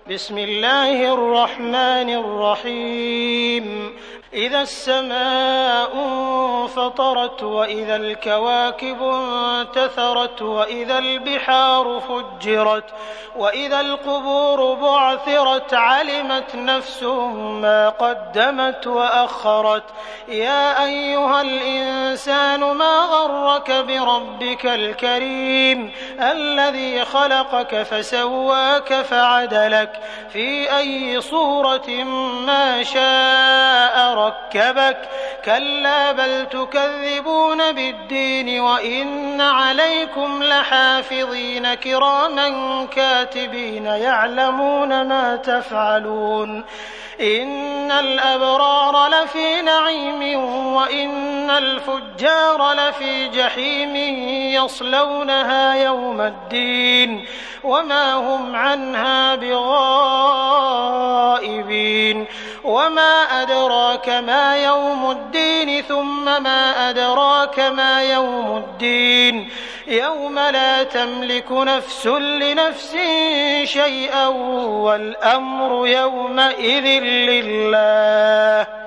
بسم الله الرحمن الرحيم إذا السماء انفطرت وإذا الكواكب انتثرت وإذا البحار فجرت وإذا القبور بعثرت علمت نفس ما قدمت وأخرت يا أيها الإنسان ما غرك بربك الكريم الذي خلقك فسواك فعدلك في أي صورة ما شاء ركبك كلا بل تكذبون بالدين وإن عليكم لحافظين كراما كاتبين يعلمون ما تفعلون إن الأبرار لفي نعيم وإن الفجار لفي جحيم يصلونها يوم الدين وما هم عنها بغائبين وما أدراك ما يوم الدين ثم ما أدراك ما يوم الدين يوم لا تملك نفس لنفس شيئا والأمر يومئذ لله